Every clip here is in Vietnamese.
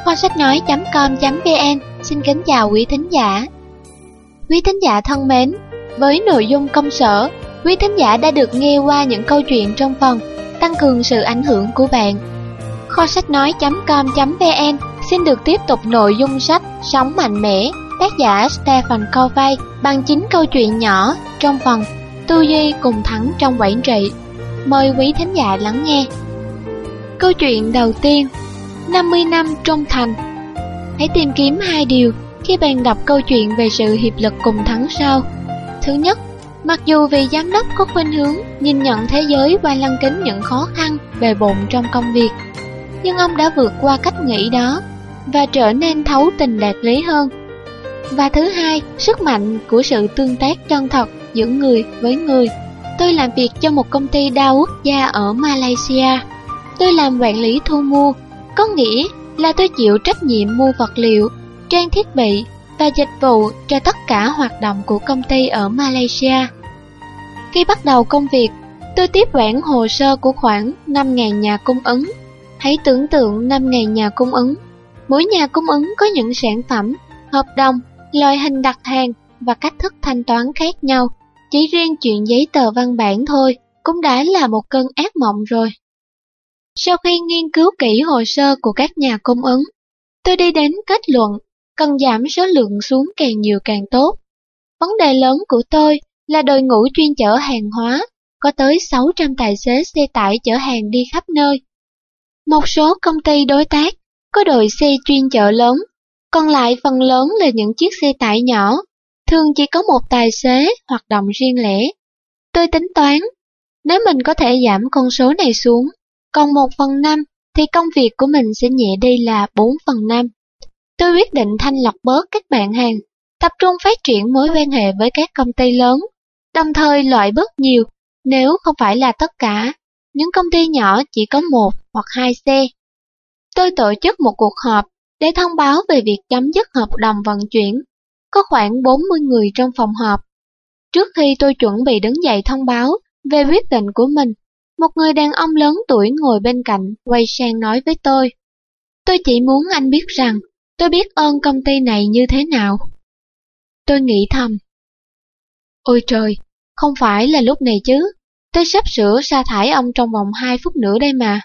Kho sách nói.com.vn xin kính chào quý thính giả. Quý thính giả thân mến, với nội dung công sở, quý thính giả đã được nghe qua những câu chuyện trong phần tăng cường sự ảnh hưởng của bạn. Kho sách nói.com.vn xin được tiếp tục nội dung sách Sống mạnh mẽ, tác giả Stephen Covey bằng 9 câu chuyện nhỏ trong phần Tư duy cùng thắng trong quản trị. Mời quý thính giả lắng nghe. Câu chuyện đầu tiên, 50 năm trung thành. Hãy tìm kiếm 2 điều khi bạn đọc câu chuyện về sự hiệp lực cùng thắng sau. Thứ nhất, mặc dù vị giám đốc có khuynh hướng nhìn nhận thế giới qua lăng kính những khó khăn bề bộn trong công việc, nhưng ông đã vượt qua cách nghĩ đó và trở nên thấu tình đạt lý hơn. Và thứ hai, sức mạnh của sự tương tác chân thật giữa người với người. Tôi làm việc cho một công ty đa quốc gia ở Malaysia. Tôi làm quản lý thu mua, có nghĩa là tôi chịu trách nhiệm mua vật liệu, trang thiết bị và dịch vụ cho tất cả hoạt động của công ty ở Malaysia. Khi bắt đầu công việc, tôi tiếp quản hồ sơ của khoảng 5.000 nhà cung ứng. Hãy tưởng tượng 5.000 nhà cung ứng. Mỗi nhà cung ứng có những sản phẩm, hợp đồng, loại hình đặt hàng và cách thức thanh toán khác nhau. Chỉ riêng chuyện giấy tờ văn bản thôi cũng đã là một cơn ác mộng rồi. Sau khi nghiên cứu kỹ hồ sơ của các nhà cung ứng, tôi đi đến kết luận cần giảm số lượng xuống càng nhiều càng tốt. Vấn đề lớn của tôi là đội ngũ chuyên chở hàng hóa, có tới 600 tài xế xe tải chở hàng đi khắp nơi. Một số công ty đối tác có đội xe chuyên chở lớn, còn lại phần lớn là những chiếc xe tải nhỏ, thường chỉ có một tài xế hoạt động riêng lẻ. Tôi tính toán, nếu mình có thể giảm con số này xuống, còn 1/5 thì công việc của mình sẽ nhẹ đi là 4/5. Tôi quyết định thanh lọc bớt các bạn hàng, tập trung phát triển mối quan hệ với các công ty lớn, đồng thời loại bớt nhiều, nếu không phải là tất cả, những công ty nhỏ chỉ có 1 hoặc 2 xe. Tôi tổ chức một cuộc họp để thông báo về việc chấm dứt hợp đồng vận chuyển. Có khoảng 40 người trong phòng họp. Trước khi tôi chuẩn bị đứng dậy thông báo về quyết định của mình, một người đàn ông lớn tuổi ngồi bên cạnh quay sang nói với tôi chỉ muốn anh biết rằng tôi biết ơn công ty này như thế nào. Tôi nghĩ thầm, ôi trời, không phải là lúc này chứ, tôi sắp sửa sa thải ông trong vòng 2 phút nữa đây mà.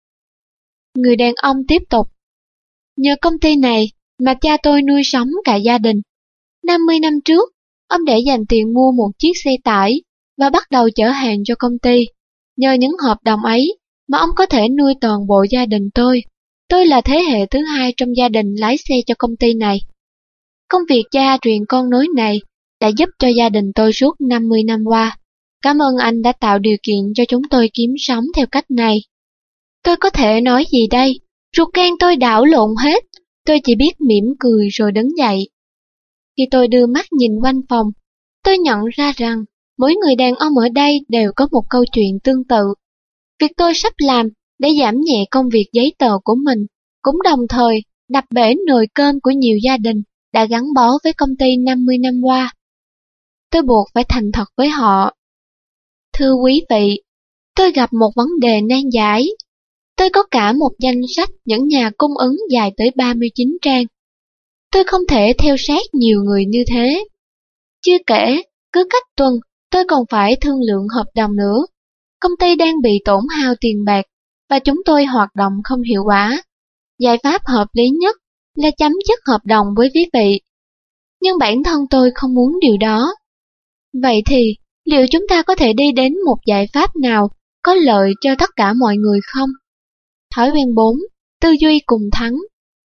Người đàn ông tiếp tục, nhờ công ty này mà cha tôi nuôi sống cả gia đình. 50 năm trước, ông để dành tiền mua một chiếc xe tải và bắt đầu chở hàng cho công ty. Nhờ những hợp đồng ấy mà ông có thể nuôi toàn bộ gia đình tôi. Tôi là thế hệ thứ 2 trong gia đình lái xe cho công ty này. Công việc cha truyền con nối này đã giúp cho gia đình tôi suốt 50 năm qua. Cảm ơn anh đã tạo điều kiện cho chúng tôi kiếm sống theo cách này. Tôi có thể nói gì đây? Ruột gan tôi đảo lộn hết. Tôi chỉ biết mỉm cười rồi đứng dậy. Khi tôi đưa mắt nhìn quanh phòng, tôi nhận ra rằng mỗi người đàn ông ở đây đều có một câu chuyện tương tự. Việc tôi sắp làm để giảm nhẹ công việc giấy tờ của mình, cũng đồng thời đập bể nồi cơm của nhiều gia đình đã gắn bó với công ty 50 năm qua. Tôi buộc phải thành thật với họ. Thưa quý vị, tôi gặp một vấn đề nan giải. Tôi có cả một danh sách những nhà cung ứng dài tới 39 trang. Tôi không thể theo sát nhiều người như thế. Chưa kể, cứ cách tuần, tôi còn phải thương lượng hợp đồng nữa. Công ty đang bị tổn hao tiền bạc, và chúng tôi hoạt động không hiệu quả. Giải pháp hợp lý nhất là chấm dứt hợp đồng với quý vị. Nhưng bản thân tôi không muốn điều đó. Vậy thì, liệu chúng ta có thể đi đến một giải pháp nào có lợi cho tất cả mọi người không? Thói quen 4. Tư duy cùng thắng.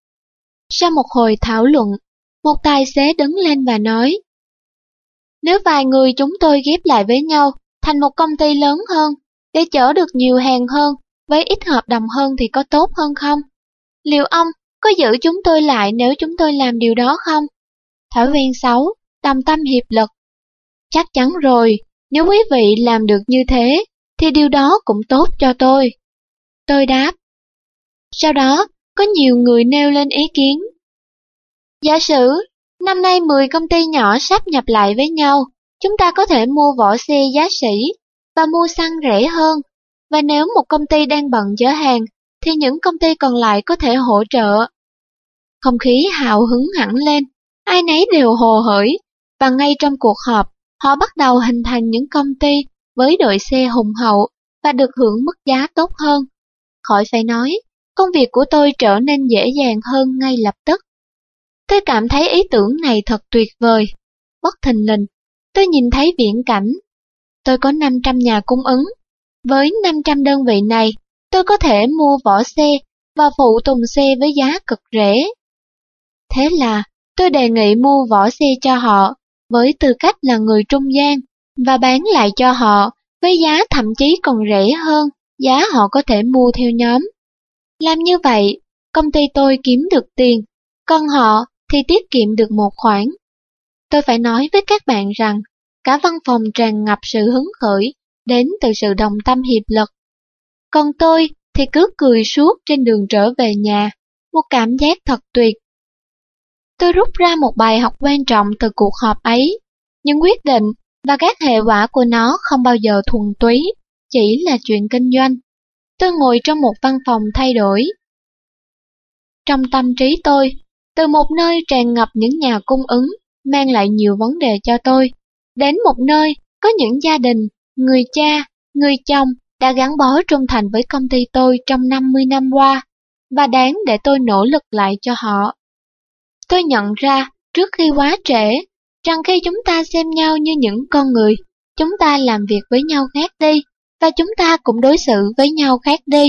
Sau một hồi thảo luận, một tài xế đứng lên và nói, nếu vài người chúng tôi ghép lại với nhau thành một công ty lớn hơn để chở được nhiều hàng hơn với ít hợp đồng hơn thì có tốt hơn không? Liệu ông có giữ chúng tôi lại nếu chúng tôi làm điều đó không? Thói quen 6. Đồng tâm hiệp lực. Chắc chắn rồi, nếu quý vị làm được như thế thì điều đó cũng tốt cho tôi. Tôi đáp. Sau đó, có nhiều người nêu lên ý kiến. Giả sử, năm nay 10 công ty nhỏ sáp nhập lại với nhau, chúng ta có thể mua vỏ xe giá sỉ và mua xăng rẻ hơn. Và nếu một công ty đang bận chở hàng, thì những công ty còn lại có thể hỗ trợ. Không khí hào hứng hẳn lên, ai nấy đều hồ hởi, và ngay trong cuộc họp, họ bắt đầu hình thành những công ty với đội xe hùng hậu và được hưởng mức giá tốt hơn. Khỏi phải nói, công việc của tôi trở nên dễ dàng hơn ngay lập tức. Tôi cảm thấy ý tưởng này thật tuyệt vời. Bất thình lình, tôi nhìn thấy viễn cảnh. Tôi có 500 nhà cung ứng. Với 500 đơn vị này, tôi có thể mua vỏ xe và phụ tùng xe với giá cực rẻ. Thế là tôi đề nghị mua vỏ xe cho họ với tư cách là người trung gian và bán lại cho họ với giá thậm chí còn rẻ hơn giá họ có thể mua theo nhóm. Làm như vậy, công ty tôi kiếm được tiền, còn họ thì tiết kiệm được một khoản. Tôi phải nói với các bạn rằng, cả văn phòng tràn ngập sự hứng khởi đến từ sự đồng tâm hiệp lực. Còn tôi thì cứ cười suốt trên đường trở về nhà, một cảm giác thật tuyệt. Tôi rút ra một bài học quan trọng từ cuộc họp ấy. Những quyết định và các hệ quả của nó không bao giờ thuần túy, chỉ là chuyện kinh doanh. Tôi ngồi trong một văn phòng thay đổi. Trong tâm trí tôi, từ một nơi tràn ngập những nhà cung ứng mang lại nhiều vấn đề cho tôi, đến một nơi có những gia đình, người cha, người chồng đã gắn bó trung thành với công ty tôi trong 50 năm qua, và đáng để tôi nỗ lực lại cho họ. Tôi nhận ra, trước khi quá trễ, rằng khi chúng ta xem nhau như những con người, chúng ta làm việc với nhau khác đi, và chúng ta cũng đối xử với nhau khác đi.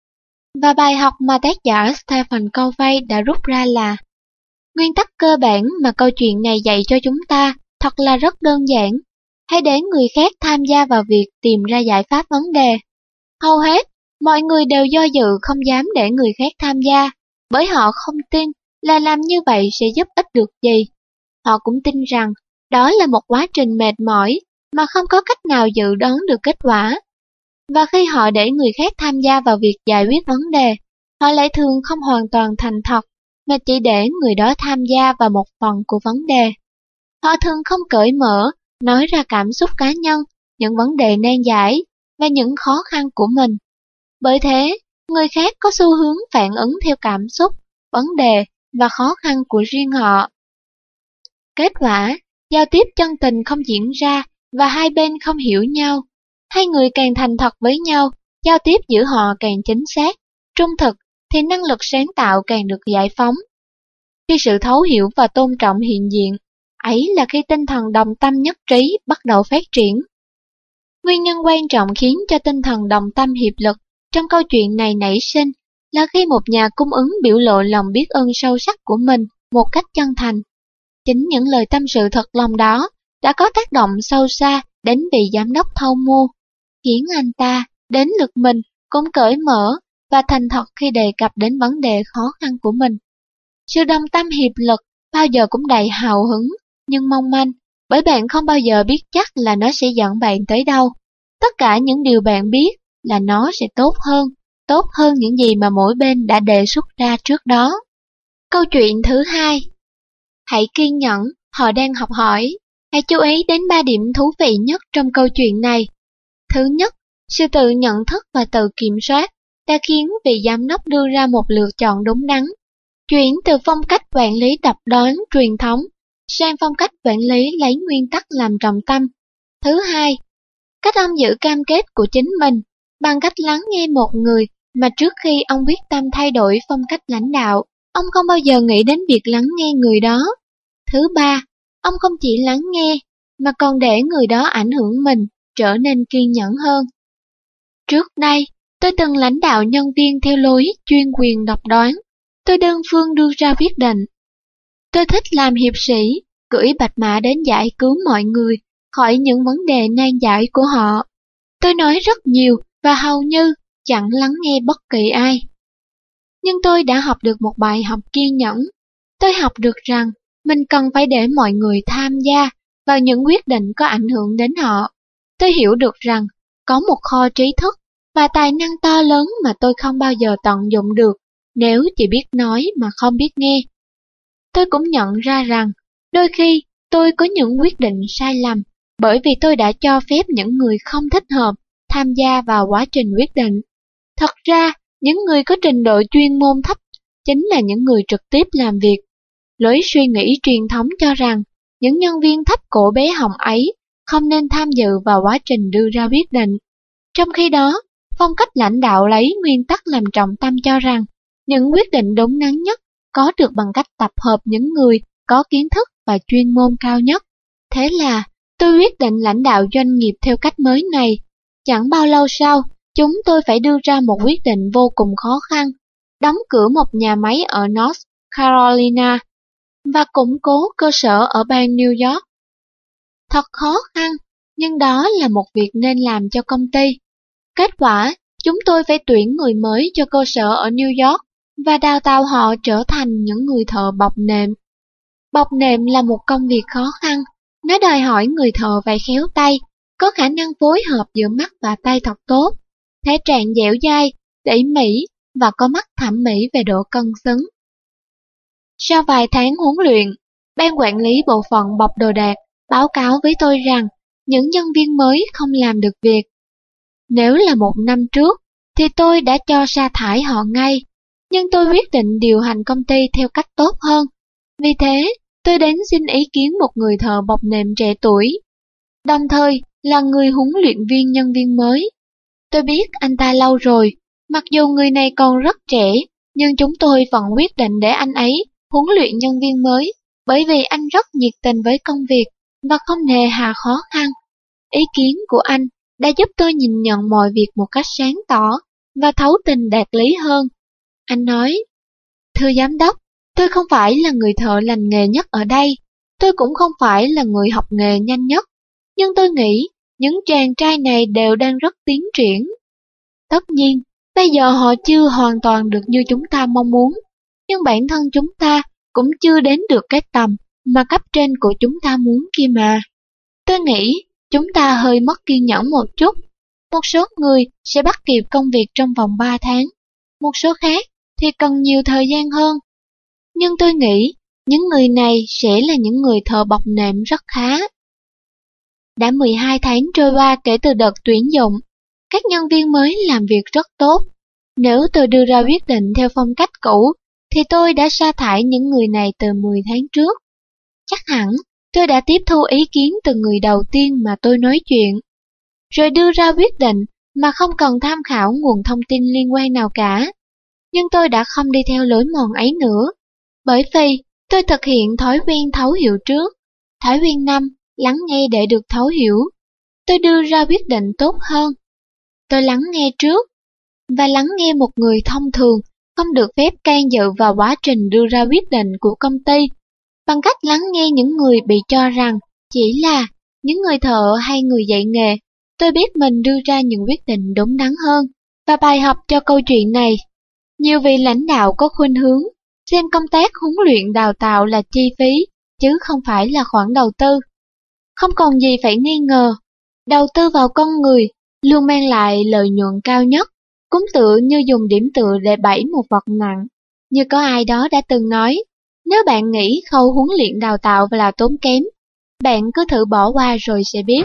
Và bài học mà tác giả Stephen Covey đã rút ra là: nguyên tắc cơ bản mà câu chuyện này dạy cho chúng ta thật là rất đơn giản. Hãy để người khác tham gia vào việc tìm ra giải pháp vấn đề. Hầu hết, mọi người đều do dự không dám để người khác tham gia, bởi họ không tin là làm như vậy sẽ giúp ích được gì. Họ cũng tin rằng đó là một quá trình mệt mỏi mà không có cách nào dự đoán được kết quả. Và khi họ để người khác tham gia vào việc giải quyết vấn đề, họ lại thường không hoàn toàn thành thật, mà chỉ để người đó tham gia vào một phần của vấn đề. Họ thường không cởi mở, nói ra cảm xúc cá nhân, những vấn đề nan giải và những khó khăn của mình. Bởi thế, người khác có xu hướng phản ứng theo cảm xúc, vấn đề và khó khăn của riêng họ. Kết quả, giao tiếp chân tình không diễn ra và hai bên không hiểu nhau. Hai người càng thành thật với nhau, giao tiếp giữa họ càng chính xác, trung thực, thì năng lực sáng tạo càng được giải phóng. Khi sự thấu hiểu và tôn trọng hiện diện, ấy là khi tinh thần đồng tâm nhất trí bắt đầu phát triển. Nguyên nhân quan trọng khiến cho tinh thần đồng tâm hiệp lực trong câu chuyện này nảy sinh là khi một nhà cung ứng biểu lộ lòng biết ơn sâu sắc của mình một cách chân thành. Chính những lời tâm sự thật lòng đó đã có tác động sâu xa đến vị giám đốc thâu mua, khiến anh ta đến lượt mình cũng cởi mở và thành thật khi đề cập đến vấn đề khó khăn của mình. Sự đồng tâm hiệp lực bao giờ cũng đầy hào hứng nhưng mong manh, bởi bạn không bao giờ biết chắc là nó sẽ dẫn bạn tới đâu. Tất cả những điều bạn biết là nó sẽ tốt hơn những gì mà mỗi bên đã đề xuất ra trước đó. Câu chuyện thứ hai. Hãy kiên nhẫn, họ đang học hỏi. Hãy chú ý đến 3 điểm thú vị nhất trong câu chuyện này. Thứ nhất, sự tự nhận thức và tự kiểm soát đã khiến vị giám đốc đưa ra một lựa chọn đúng đắn, chuyển từ phong cách quản lý độc đoán truyền thống sang phong cách quản lý lấy nguyên tắc làm trọng tâm. Thứ hai, cách ông giữ cam kết của chính mình bằng cách lắng nghe một người mà trước khi ông quyết tâm thay đổi phong cách lãnh đạo, ông không bao giờ nghĩ đến việc lắng nghe người đó. Thứ ba, ông không chỉ lắng nghe mà còn để người đó ảnh hưởng mình, trở nên kiên nhẫn hơn. Trước đây, tôi từng lãnh đạo nhân viên theo lối chuyên quyền độc đoán. Tôi đơn phương đưa ra quyết định. Tôi thích làm hiệp sĩ, cưỡi bạch mã đến giải cứu mọi người khỏi những vấn đề nan giải của họ. Tôi nói rất nhiều và hầu như chẳng lắng nghe bất kỳ ai. Nhưng tôi đã học được một bài học kiên nhẫn. Tôi học được rằng mình cần phải để mọi người tham gia vào những quyết định có ảnh hưởng đến họ. Tôi hiểu được rằng có một kho trí thức và tài năng to lớn mà tôi không bao giờ tận dụng được nếu chỉ biết nói mà không biết nghe. Tôi cũng nhận ra rằng đôi khi tôi có những quyết định sai lầm bởi vì tôi đã cho phép những người không thích hợp tham gia vào quá trình quyết định. Thật ra, những người có trình độ chuyên môn thấp chính là những người trực tiếp làm việc. Lối suy nghĩ truyền thống cho rằng những nhân viên thấp cổ bé họng ấy không nên tham dự vào quá trình đưa ra quyết định. Trong khi đó, phong cách lãnh đạo lấy nguyên tắc làm trọng tâm cho rằng những quyết định đúng đắn nhất có được bằng cách tập hợp những người có kiến thức và chuyên môn cao nhất. Thế là tôi quyết định lãnh đạo doanh nghiệp theo cách mới này. Chẳng bao lâu sau, chúng tôi phải đưa ra một quyết định vô cùng khó khăn, đóng cửa một nhà máy ở North Carolina và củng cố cơ sở ở bang New York. Thật khó khăn, nhưng đó là một việc nên làm cho công ty. Kết quả, chúng tôi phải tuyển người mới cho cơ sở ở New York và đào tạo họ trở thành những người thợ bọc nệm. Bọc nệm là một công việc khó khăn, nó đòi hỏi người thợ phải khéo tay, có khả năng phối hợp giữa mắt và tay thật tốt, thể trạng dẻo dai, tỉ mỉ và có mắt thẩm mỹ về độ cân xứng. Sau vài tháng huấn luyện, ban quản lý bộ phận bọc đồ đạc báo cáo với tôi rằng những nhân viên mới không làm được việc. Nếu là một năm trước, thì tôi đã cho sa thải họ ngay, nhưng tôi quyết định điều hành công ty theo cách tốt hơn. Vì thế, tôi đến xin ý kiến một người thợ bọc nệm trẻ tuổi, đồng thời là người huấn luyện viên nhân viên mới. Tôi biết anh ta lâu rồi, mặc dù người này còn rất trẻ, nhưng chúng tôi vẫn quyết định để anh ấy huấn luyện nhân viên mới, bởi vì anh rất nhiệt tình với công việc và không nề hà khó khăn. Ý kiến của anh đã giúp tôi nhìn nhận mọi việc một cách sáng tỏ và thấu tình đạt lý hơn. Anh nói, thưa giám đốc, tôi không phải là người thợ lành nghề nhất ở đây, tôi cũng không phải là người học nghề nhanh nhất, nhưng tôi nghĩ những chàng trai này đều đang rất tiến triển. Tất nhiên, bây giờ họ chưa hoàn toàn được như chúng ta mong muốn, nhưng bản thân chúng ta cũng chưa đến được cái tầm mà cấp trên của chúng ta muốn kia mà. Tôi nghĩ chúng ta hơi mất kiên nhẫn một chút. Một số người sẽ bắt kịp công việc trong vòng 3 tháng, một số khác thì cần nhiều thời gian hơn. Nhưng tôi nghĩ những người này sẽ là những người thợ bọc nệm rất khá. Đã 12 tháng trôi qua kể từ đợt tuyển dụng, các nhân viên mới làm việc rất tốt. Nếu tôi đưa ra quyết định theo phong cách cũ, thì tôi đã sa thải những người này từ 10 tháng trước. Chắc hẳn tôi đã tiếp thu ý kiến từ người đầu tiên mà tôi nói chuyện, rồi đưa ra quyết định mà không cần tham khảo nguồn thông tin liên quan nào cả. Nhưng tôi đã không đi theo lối mòn ấy nữa, bởi vì tôi thực hiện thói quen thấu hiểu trước. Thói quen 5, lắng nghe để được thấu hiểu. Tôi đưa ra quyết định tốt hơn. Tôi lắng nghe trước, và lắng nghe một người thông thường không được phép can dự vào quá trình đưa ra quyết định của công ty. Bằng cách lắng nghe những người bị cho rằng chỉ là những người thợ hay người dạy nghề, tôi biết mình đưa ra những quyết định đúng đắn hơn. Và bài học cho câu chuyện này, nhiều vị lãnh đạo có khuynh hướng xem công tác huấn luyện đào tạo là chi phí, chứ không phải là khoản đầu tư. Không còn gì phải nghi ngờ, đầu tư vào con người luôn mang lại lợi nhuận cao nhất, cũng tựa như dùng điểm tựa để bẫy một vật nặng. Như có ai đó đã từng nói, nếu bạn nghĩ khâu huấn luyện đào tạo là tốn kém, bạn cứ thử bỏ qua rồi sẽ biết.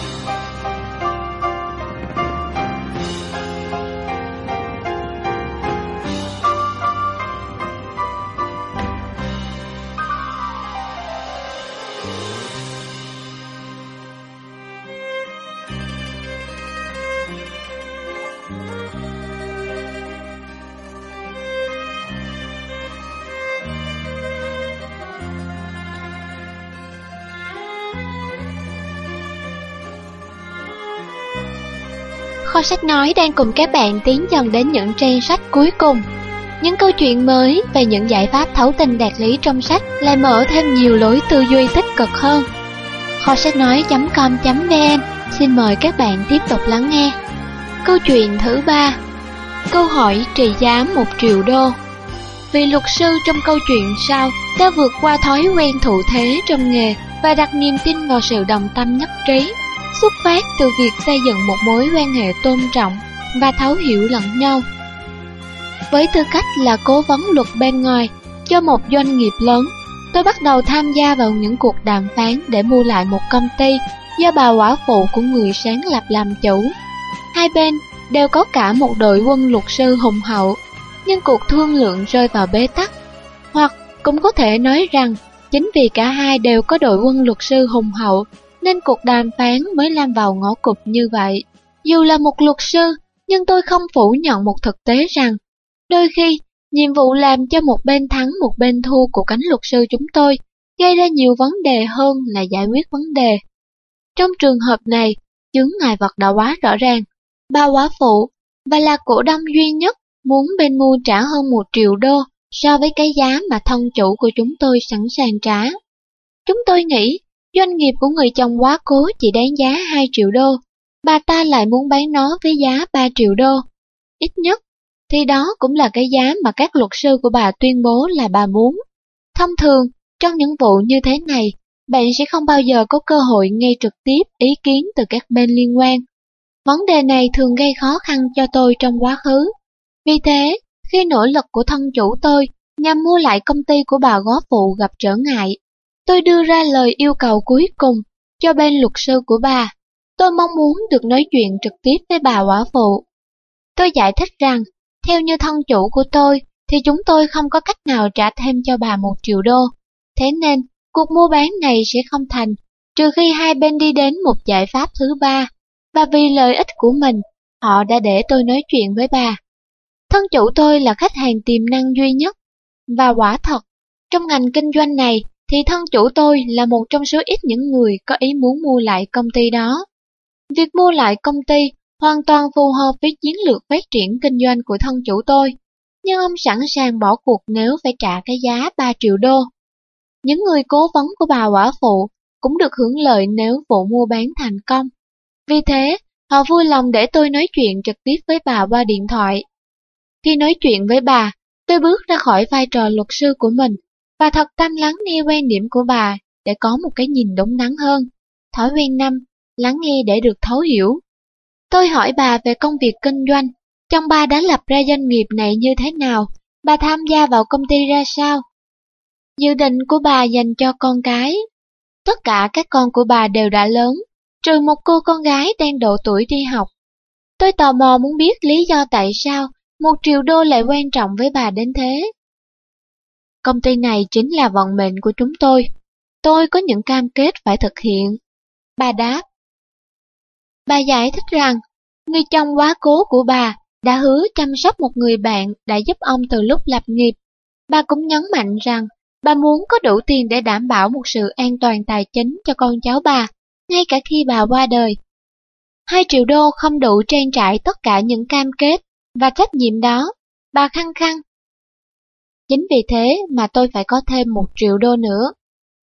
Kho sách nói đang cùng các bạn tiến dần đến những trang sách cuối cùng. Những câu chuyện mới về những giải pháp thấu tình đạt lý trong sách lại mở thêm nhiều lối tư duy tích cực hơn. Kho sách nói.com.vn xin mời các bạn tiếp tục lắng nghe. Câu chuyện thứ 3. Câu hỏi trị giá 1 triệu đô. Vị luật sư trong câu chuyện sau đã vượt qua thói quen thụ thế trong nghề và đặt niềm tin vào sự đồng tâm nhất trí, xuất phát từ việc xây dựng một mối quan hệ tôn trọng và thấu hiểu lẫn nhau. Với tư cách là cố vấn luật bên ngoài cho một doanh nghiệp lớn, tôi bắt đầu tham gia vào những cuộc đàm phán để mua lại một công ty do bà quả phụ của người sáng lập làm chủ. Hai bên đều có cả một đội quân luật sư hùng hậu. nhưng cuộc thương lượng rơi vào bế tắc. Hoặc cũng có thể nói rằng, chính vì cả hai đều có đội quân luật sư hùng hậu, nên cuộc đàm phán mới lâm vào ngõ cụt như vậy. Dù là một luật sư, nhưng tôi không phủ nhận một thực tế rằng, đôi khi, nhiệm vụ làm cho một bên thắng một bên thua của cánh luật sư chúng tôi gây ra nhiều vấn đề hơn là giải quyết vấn đề. Trong trường hợp này, chướng ngại vật đã quá rõ ràng. Bà quả phụ, và là cổ đông duy nhất, muốn bên mua trả hơn 1 triệu đô so với cái giá mà thân chủ của chúng tôi sẵn sàng trả. Chúng tôi nghĩ, doanh nghiệp của người chồng quá cố chỉ đáng giá 2 triệu đô, bà ta lại muốn bán nó với giá 3 triệu đô. Ít nhất, thì đó cũng là cái giá mà các luật sư của bà tuyên bố là bà muốn. Thông thường, trong những vụ như thế này, bạn sẽ không bao giờ có cơ hội nghe trực tiếp ý kiến từ các bên liên quan. Vấn đề này thường gây khó khăn cho tôi trong quá khứ. Vì thế, khi nỗ lực của thân chủ tôi nhằm mua lại công ty của bà góa phụ gặp trở ngại, tôi đưa ra lời yêu cầu cuối cùng cho bên luật sư của bà. Tôi mong muốn được nói chuyện trực tiếp với bà quả phụ. Tôi giải thích rằng, theo như thân chủ của tôi, thì chúng tôi không có cách nào trả thêm cho bà 1 triệu đô. Thế nên, cuộc mua bán này sẽ không thành, trừ khi hai bên đi đến một giải pháp thứ ba. Và vì lợi ích của mình, họ đã để tôi nói chuyện với bà. Thân chủ tôi là khách hàng tiềm năng duy nhất. Và quả thật, trong ngành kinh doanh này, thì thân chủ tôi là một trong số ít những người có ý muốn mua lại công ty đó. Việc mua lại công ty hoàn toàn phù hợp với chiến lược phát triển kinh doanh của thân chủ tôi, nhưng ông sẵn sàng bỏ cuộc nếu phải trả cái giá 3 triệu đô. Những người cố vấn của bà quả phụ cũng được hưởng lợi nếu vụ mua bán thành công. Vì thế, họ vui lòng để tôi nói chuyện trực tiếp với bà qua điện thoại. Khi nói chuyện với bà, tôi bước ra khỏi vai trò luật sư của mình và thật tâm lắng nghe quan điểm của bà để có một cái nhìn đúng đắn hơn. Thói quen 5, lắng nghe để được thấu hiểu. Tôi hỏi bà về công việc kinh doanh, chồng bà đã lập ra doanh nghiệp này như thế nào, bà tham gia vào công ty ra sao. Dự định của bà dành cho con cái. Tất cả các con của bà đều đã lớn, trừ một cô con gái đang độ tuổi đi học. Tôi tò mò muốn biết lý do tại sao 1 triệu đô lại quan trọng với bà đến thế. Công ty này chính là vận mệnh của chúng tôi. Tôi có những cam kết phải thực hiện. Bà đáp. Bà giải thích rằng, người chồng quá cố của bà đã hứa chăm sóc một người bạn đã giúp ông từ lúc lập nghiệp. Bà cũng nhấn mạnh rằng, bà muốn có đủ tiền để đảm bảo một sự an toàn tài chính cho con cháu bà, ngay cả khi bà qua đời. 2 triệu đô không đủ trang trải tất cả những cam kết và trách nhiệm đó, bà khăng khăng. Chính vì thế mà tôi phải có thêm 1 triệu đô nữa.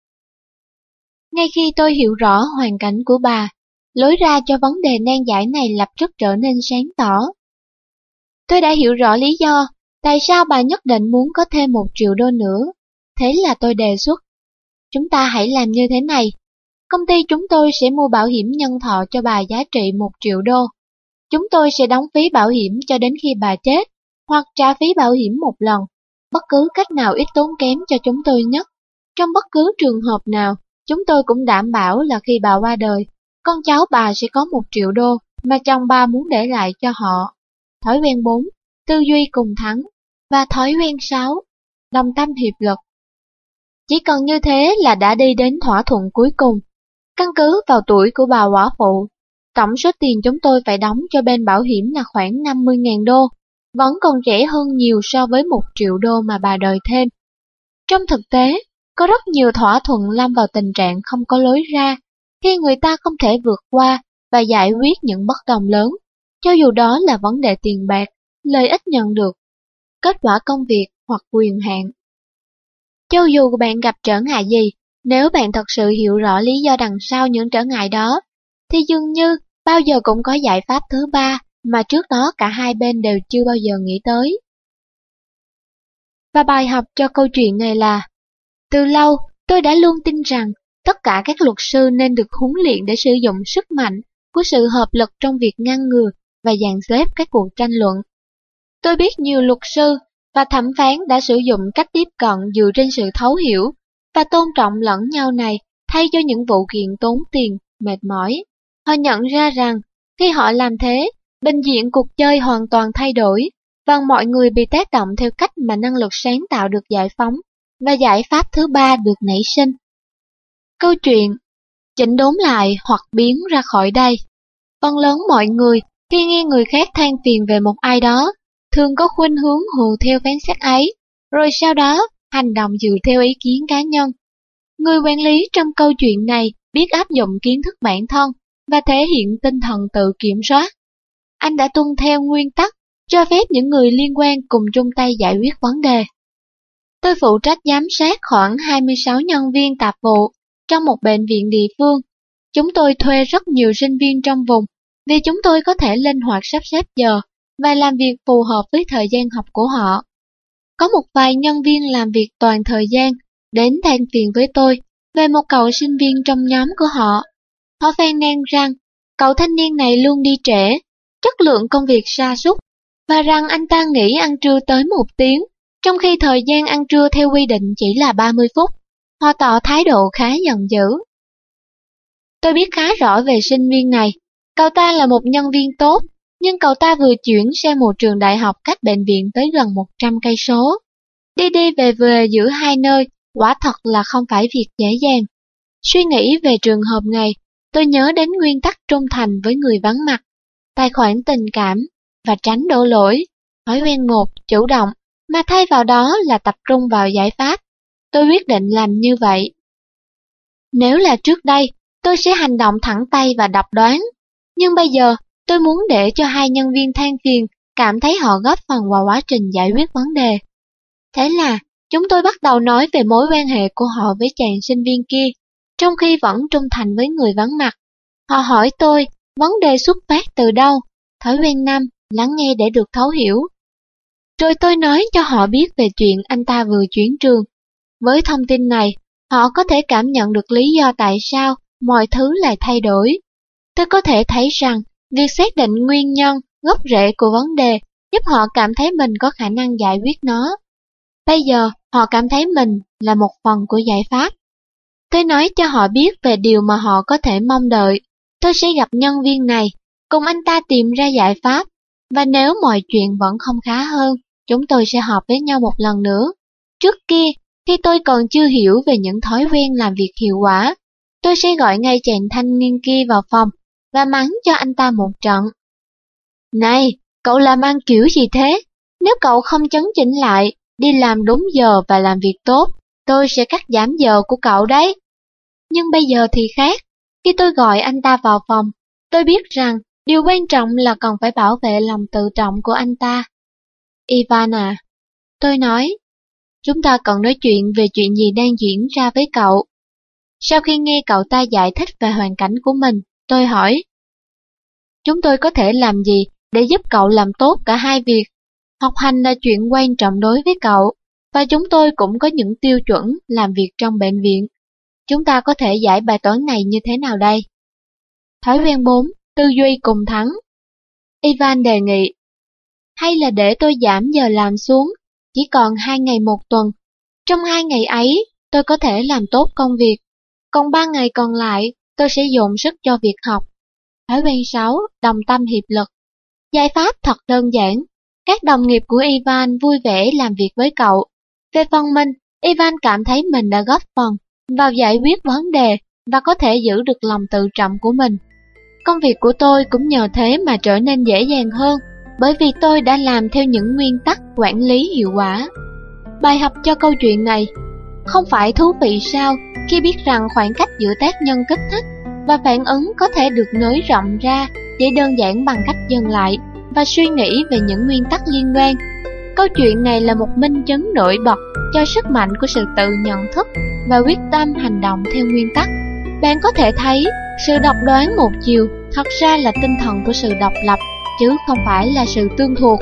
Ngay khi tôi hiểu rõ hoàn cảnh của bà, lối ra cho vấn đề nan giải này lập tức trở nên sáng tỏ. Tôi đã hiểu rõ lý do tại sao bà nhất định muốn có thêm 1 triệu đô nữa. Thế là tôi đề xuất. Chúng ta hãy làm như thế này. Công ty chúng tôi sẽ mua bảo hiểm nhân thọ cho bà giá trị 1 triệu đô. Chúng tôi sẽ đóng phí bảo hiểm cho đến khi bà chết, hoặc trả phí bảo hiểm một lần. Bất cứ cách nào ít tốn kém cho chúng tôi nhất. Trong bất cứ trường hợp nào, chúng tôi cũng đảm bảo là khi bà qua đời, con cháu bà sẽ có 1 triệu đô mà chồng bà muốn để lại cho họ. Thói quen 4. Tư duy cùng thắng. Và thói quen 6. Đồng tâm hiệp lực. Chỉ cần như thế là đã đi đến thỏa thuận cuối cùng. Căn cứ vào tuổi của bà quả phụ, tổng số tiền chúng tôi phải đóng cho bên bảo hiểm là khoảng 50.000 đô, vẫn còn rẻ hơn nhiều so với 1 triệu đô mà bà đòi thêm. Trong thực tế, có rất nhiều thỏa thuận lâm vào tình trạng không có lối ra, khi người ta không thể vượt qua và giải quyết những bất đồng lớn, cho dù đó là vấn đề tiền bạc, lợi ích nhận được, kết quả công việc hoặc quyền hạn. Cho dù bạn gặp trở ngại gì, nếu bạn thật sự hiểu rõ lý do đằng sau những trở ngại đó, thì dường như bao giờ cũng có giải pháp thứ ba mà trước đó cả hai bên đều chưa bao giờ nghĩ tới. Và bài học cho câu chuyện này là, từ lâu tôi đã luôn tin rằng tất cả các luật sư nên được huấn luyện để sử dụng sức mạnh của sự hợp lực trong việc ngăn ngừa và dàn xếp các cuộc tranh luận. Tôi biết nhiều luật sư và thẩm phán đã sử dụng cách tiếp cận dựa trên sự thấu hiểu và tôn trọng lẫn nhau này thay cho những vụ kiện tốn tiền, mệt mỏi. Họ nhận ra rằng, khi họ làm thế, bình diện cuộc chơi hoàn toàn thay đổi, và mọi người bị tác động theo cách mà năng lực sáng tạo được giải phóng, và giải pháp thứ ba được nảy sinh. Câu chuyện chỉnh đốn lại hoặc biến ra khỏi đây. Phần lớn mọi người, khi nghe người khác than phiền về một ai đó, thường có khuynh hướng hùa theo phán xét ấy, rồi sau đó hành động dựa theo ý kiến cá nhân. Người quản lý trong câu chuyện này biết áp dụng kiến thức bản thân và thể hiện tinh thần tự kiểm soát. Anh đã tuân theo nguyên tắc cho phép những người liên quan cùng chung tay giải quyết vấn đề. Tôi phụ trách giám sát khoảng 26 nhân viên tạp vụ trong một bệnh viện địa phương. Chúng tôi thuê rất nhiều sinh viên trong vùng vì chúng tôi có thể linh hoạt sắp xếp giờ và làm việc phù hợp với thời gian học của họ. Có một vài nhân viên làm việc toàn thời gian đến than phiền với tôi về một cậu sinh viên trong nhóm của họ. Họ phàn nàn rằng cậu thanh niên này luôn đi trễ, chất lượng công việc sa sút và rằng anh ta nghỉ ăn trưa tới 1 tiếng, trong khi thời gian ăn trưa theo quy định chỉ là 30 phút. Họ tỏ thái độ khá giận dữ. Tôi biết khá rõ về sinh viên này. Cậu ta là một nhân viên tốt, nhưng cậu ta vừa chuyển sang một trường đại học cách bệnh viện tới gần 100 cây số. Đi đi về về giữa hai nơi, quả thật là không phải việc dễ dàng. Suy nghĩ về trường hợp này, tôi nhớ đến nguyên tắc trung thành với người vắng mặt, tài khoản tình cảm và tránh đổ lỗi, thói quen 1, chủ động, mà thay vào đó là tập trung vào giải pháp. Tôi quyết định làm như vậy. Nếu là trước đây, tôi sẽ hành động thẳng tay và độc đoán. Nhưng bây giờ, tôi muốn để cho hai nhân viên than phiền cảm thấy họ góp phần vào quá trình giải quyết vấn đề. Thế là, chúng tôi bắt đầu nói về mối quan hệ của họ với chàng sinh viên kia, trong khi vẫn trung thành với người vắng mặt. Họ hỏi tôi, vấn đề xuất phát từ đâu? Thói quen 5, lắng nghe để được thấu hiểu. Rồi tôi nói cho họ biết về chuyện anh ta vừa chuyển trường. Với thông tin này, họ có thể cảm nhận được lý do tại sao mọi thứ lại thay đổi. Tôi có thể thấy rằng, việc xác định nguyên nhân, gốc rễ của vấn đề giúp họ cảm thấy mình có khả năng giải quyết nó. Bây giờ, họ cảm thấy mình là một phần của giải pháp. Tôi nói cho họ biết về điều mà họ có thể mong đợi. Tôi sẽ gặp nhân viên này, cùng anh ta tìm ra giải pháp, và nếu mọi chuyện vẫn không khá hơn, chúng tôi sẽ họp với nhau một lần nữa. Trước kia, khi tôi còn chưa hiểu về những thói quen làm việc hiệu quả, tôi sẽ gọi ngay chàng thanh niên kia vào phòng và mắng cho anh ta một trận. Này, cậu làm ăn kiểu gì thế? Nếu cậu không chấn chỉnh lại, đi làm đúng giờ và làm việc tốt, tôi sẽ cắt giảm giờ của cậu đấy. Nhưng bây giờ thì khác. Khi tôi gọi anh ta vào phòng, tôi biết rằng điều quan trọng là cần phải bảo vệ lòng tự trọng của anh ta. Ivan à, tôi nói, chúng ta cần nói chuyện về chuyện gì đang diễn ra với cậu. Sau khi nghe cậu ta giải thích về hoàn cảnh của mình, tôi hỏi, chúng tôi có thể làm gì để giúp cậu làm tốt cả hai việc? Học hành là chuyện quan trọng đối với cậu, và chúng tôi cũng có những tiêu chuẩn làm việc trong bệnh viện. Chúng ta có thể giải bài toán này như thế nào đây? Thói quen 4, tư duy cùng thắng. Ivan đề nghị, hay là để tôi giảm giờ làm xuống, chỉ còn 2 ngày một tuần. Trong 2 ngày ấy, tôi có thể làm tốt công việc, còn 3 ngày còn lại, tôi sẽ dồn sức cho việc học. Thói quen 6, đồng tâm hiệp lực. Giải pháp thật đơn giản. Các đồng nghiệp của Ivan vui vẻ làm việc với cậu. Về phần mình, Ivan cảm thấy mình đã góp phần vào giải quyết vấn đề và có thể giữ được lòng tự trọng của mình. Công việc của tôi cũng nhờ thế mà trở nên dễ dàng hơn, bởi vì tôi đã làm theo những nguyên tắc quản lý hiệu quả. Bài học cho câu chuyện này, không phải thú vị sao khi biết rằng khoảng cách giữa tác nhân kích thích và phản ứng có thể được nới rộng ra chỉ đơn giản bằng cách dừng lại và suy nghĩ về những nguyên tắc liên quan. Câu chuyện này là một minh chứng nổi bật cho sức mạnh của sự tự nhận thức và quyết tâm hành động theo nguyên tắc. Bạn có thể thấy, sự độc đoán một chiều thật ra là tinh thần của sự độc lập, chứ không phải là sự tương thuộc.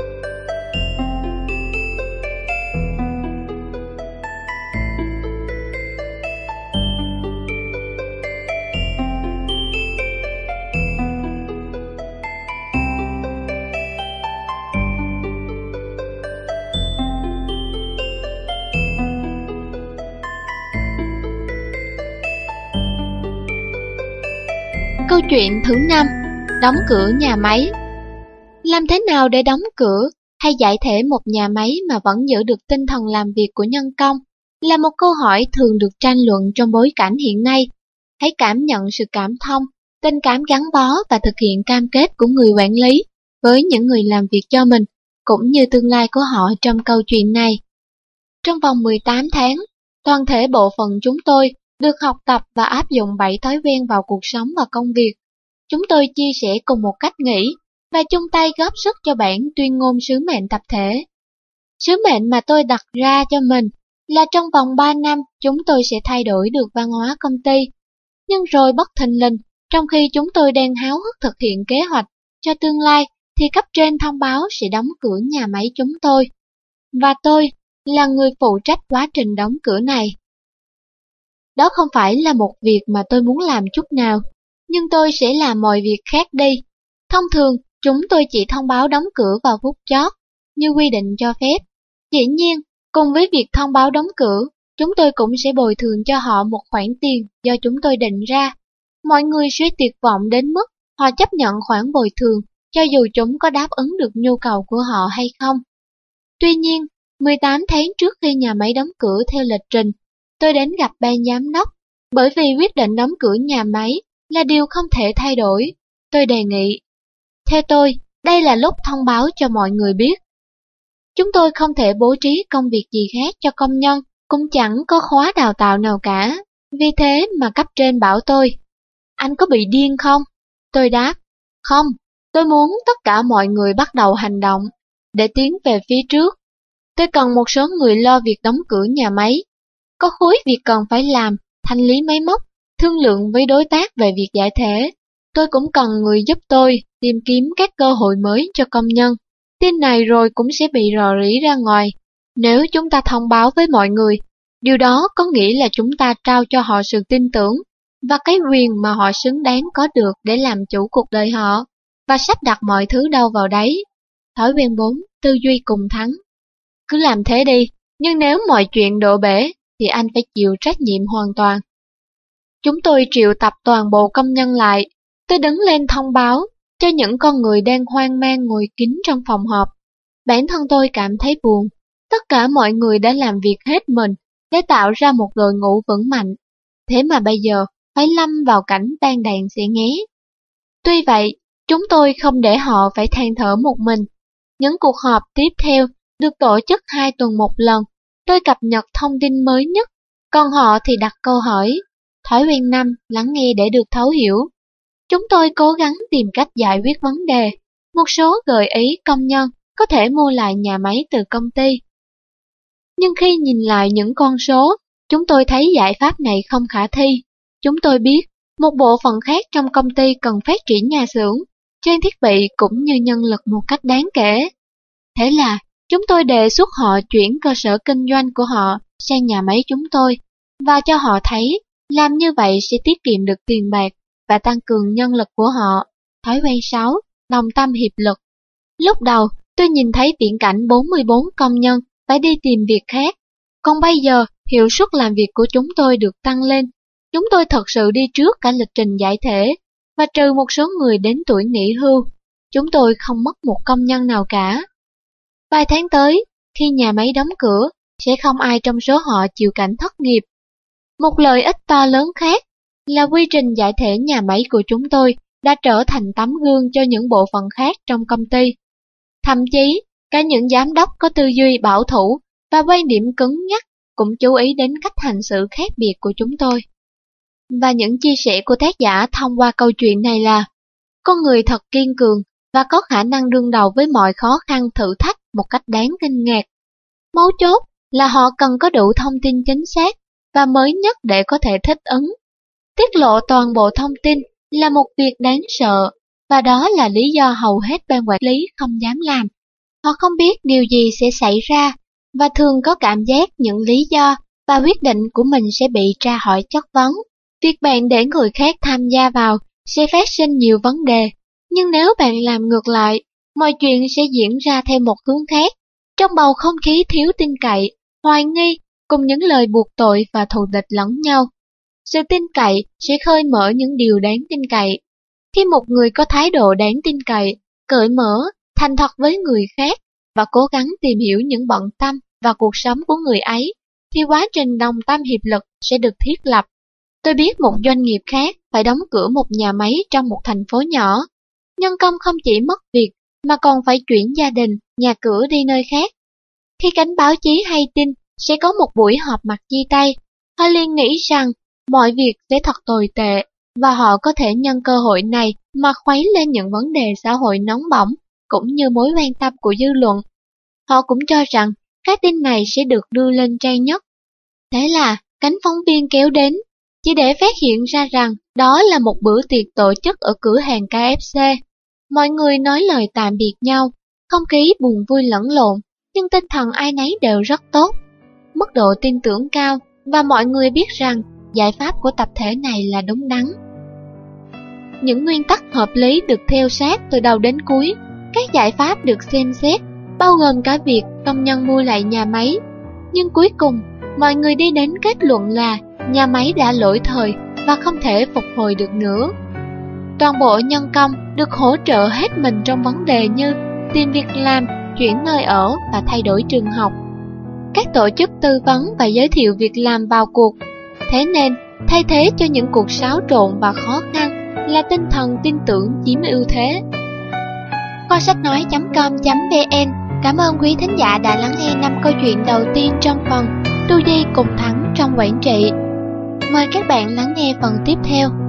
Câu chuyện thứ 5, đóng cửa nhà máy. Làm thế nào để đóng cửa hay giải thể một nhà máy mà vẫn giữ được tinh thần làm việc của nhân công là một câu hỏi thường được tranh luận trong bối cảnh hiện nay. Hãy cảm nhận sự cảm thông, tình cảm gắn bó và thực hiện cam kết của người quản lý với những người làm việc cho mình, cũng như tương lai của họ trong câu chuyện này. Trong vòng 18 tháng, toàn thể bộ phận chúng tôi được học tập và áp dụng 7 thói quen vào cuộc sống và công việc. Chúng tôi chia sẻ cùng một cách nghĩ và chung tay góp sức cho bản tuyên ngôn sứ mệnh tập thể. Sứ mệnh mà tôi đặt ra cho mình là trong vòng 3 năm chúng tôi sẽ thay đổi được văn hóa công ty. Nhưng rồi bất thình lình, trong khi chúng tôi đang háo hức thực hiện kế hoạch cho tương lai, thì cấp trên thông báo sẽ đóng cửa nhà máy chúng tôi. Và tôi là người phụ trách quá trình đóng cửa này. Đó không phải là một việc mà tôi muốn làm chút nào, nhưng tôi sẽ làm mọi việc khác đi. Thông thường, chúng tôi chỉ thông báo đóng cửa vào phút chót, như quy định cho phép. Dĩ nhiên, cùng với việc thông báo đóng cửa, chúng tôi cũng sẽ bồi thường cho họ một khoản tiền do chúng tôi định ra. Mọi người sẽ tuyệt vọng đến mức họ chấp nhận khoản bồi thường, cho dù chúng có đáp ứng được nhu cầu của họ hay không. Tuy nhiên, 18 tháng trước khi nhà máy đóng cửa theo lịch trình, tôi đến gặp ban giám đốc, bởi vì quyết định đóng cửa nhà máy là điều không thể thay đổi. Tôi đề nghị, theo tôi, đây là lúc thông báo cho mọi người biết. Chúng tôi không thể bố trí công việc gì khác cho công nhân, cũng chẳng có khóa đào tạo nào cả. Vì thế mà cấp trên bảo tôi, anh có bị điên không? Tôi đáp, không, tôi muốn tất cả mọi người bắt đầu hành động, để tiến về phía trước. Tôi cần một số người lo việc đóng cửa nhà máy. Có khối việc cần phải làm, thanh lý máy móc, thương lượng với đối tác về việc giải thể. Tôi cũng cần người giúp tôi tìm kiếm các cơ hội mới cho công nhân. Tin này rồi cũng sẽ bị rò rỉ ra ngoài. Nếu chúng ta thông báo với mọi người, điều đó có nghĩa là chúng ta trao cho họ sự tin tưởng và cái quyền mà họ xứng đáng có được để làm chủ cuộc đời họ và sắp đặt mọi thứ đâu vào đấy. Thói quen 4, tư duy cùng thắng. Cứ làm thế đi, nhưng nếu mọi chuyện đổ bể thì anh phải chịu trách nhiệm hoàn toàn. Chúng tôi triệu tập toàn bộ công nhân lại. Tôi đứng lên thông báo cho những con người đang hoang mang ngồi kín trong phòng họp. Bản thân tôi cảm thấy buồn. Tất cả mọi người đã làm việc hết mình để tạo ra một đội ngũ vững mạnh. Thế mà bây giờ phải lâm vào cảnh tan đàn xẻ nghé. Tuy vậy, chúng tôi không để họ phải than thở một mình. Những cuộc họp tiếp theo được tổ chức 2 tuần một lần. Tôi cập nhật thông tin mới nhất, còn họ thì đặt câu hỏi. Thói quen 5, lắng nghe để được thấu hiểu. Chúng tôi cố gắng tìm cách giải quyết vấn đề. Một số gợi ý công nhân có thể mua lại nhà máy từ công ty. Nhưng khi nhìn lại những con số, chúng tôi thấy giải pháp này không khả thi. Chúng tôi biết, một bộ phận khác trong công ty cần phát triển nhà xưởng, trang thiết bị cũng như nhân lực một cách đáng kể. Thế là, chúng tôi đề xuất họ chuyển cơ sở kinh doanh của họ sang nhà máy chúng tôi, và cho họ thấy làm như vậy sẽ tiết kiệm được tiền bạc và tăng cường nhân lực của họ. Thói quen 6, đồng tâm hiệp lực. Lúc đầu, tôi nhìn thấy viễn cảnh 44 công nhân phải đi tìm việc khác. Còn bây giờ, hiệu suất làm việc của chúng tôi được tăng lên. Chúng tôi thật sự đi trước cả lịch trình giải thể, và trừ một số người đến tuổi nghỉ hưu, chúng tôi không mất một công nhân nào cả. Vài tháng tới, khi nhà máy đóng cửa, sẽ không ai trong số họ chịu cảnh thất nghiệp. Một lợi ích to lớn khác là quy trình giải thể nhà máy của chúng tôi đã trở thành tấm gương cho những bộ phận khác trong công ty. Thậm chí, cả những giám đốc có tư duy bảo thủ và quan điểm cứng nhắc cũng chú ý đến cách hành xử khác biệt của chúng tôi. Và những chia sẻ của tác giả thông qua câu chuyện này là con người thật kiên cường và có khả năng đương đầu với mọi khó khăn thử thách một cách đáng kinh ngạc. Mấu chốt là họ cần có đủ thông tin chính xác và mới nhất để có thể thích ứng. Tiết lộ toàn bộ thông tin là một việc đáng sợ, và đó là lý do hầu hết ban quản lý không dám làm. Họ không biết điều gì sẽ xảy ra, và thường có cảm giác những lý do và quyết định của mình sẽ bị tra hỏi chất vấn. Việc bạn để người khác tham gia vào sẽ phát sinh nhiều vấn đề, nhưng nếu bạn làm ngược lại, mọi chuyện sẽ diễn ra theo một hướng khác. Trong bầu không khí thiếu tin cậy, hoài nghi, cùng những lời buộc tội và thù địch lẫn nhau, sự tin cậy sẽ khơi mở những điều đáng tin cậy. Khi một người có thái độ đáng tin cậy, cởi mở, thành thật với người khác, và cố gắng tìm hiểu những bận tâm và cuộc sống của người ấy, thì quá trình đồng tâm hiệp lực sẽ được thiết lập. Tôi biết một doanh nghiệp khác phải đóng cửa một nhà máy trong một thành phố nhỏ. Nhân công không chỉ mất việc mà còn phải chuyển gia đình, nhà cửa đi nơi khác. Khi cánh báo chí hay tin sẽ có một buổi họp mặt chia tay, họ liền nghĩ rằng mọi việc sẽ thật tồi tệ và họ có thể nhân cơ hội này mà khuấy lên những vấn đề xã hội nóng bỏng cũng như mối quan tâm của dư luận. Họ cũng cho rằng các tin này sẽ được đưa lên trang nhất. Thế là cánh phóng viên kéo đến, chỉ để phát hiện ra rằng đó là một bữa tiệc tổ chức ở cửa hàng KFC. Mọi người nói lời tạm biệt nhau, không khí buồn vui lẫn lộn, nhưng tinh thần ai nấy đều rất tốt. Mức độ tin tưởng cao và mọi người biết rằng giải pháp của tập thể này là đúng đắn. Những nguyên tắc hợp lý được theo sát từ đầu đến cuối. Các giải pháp được xem xét, bao gồm cả việc công nhân mua lại nhà máy. Nhưng cuối cùng, mọi người đi đến kết luận là nhà máy đã lỗi thời và không thể phục hồi được nữa. Toàn bộ nhân công được hỗ trợ hết mình trong vấn đề như tìm việc làm, chuyển nơi ở và thay đổi trường học. Các tổ chức tư vấn và giới thiệu việc làm vào cuộc. Thế nên, thay thế cho những cuộc xáo trộn và khó khăn là tinh thần tin tưởng chiếm ưu thế. Kho sách nói.com.vn cảm ơn quý thính giả đã lắng nghe 5 câu chuyện đầu tiên trong phần Tu Di cùng Thắng trong quản trị. Mời các bạn lắng nghe phần tiếp theo.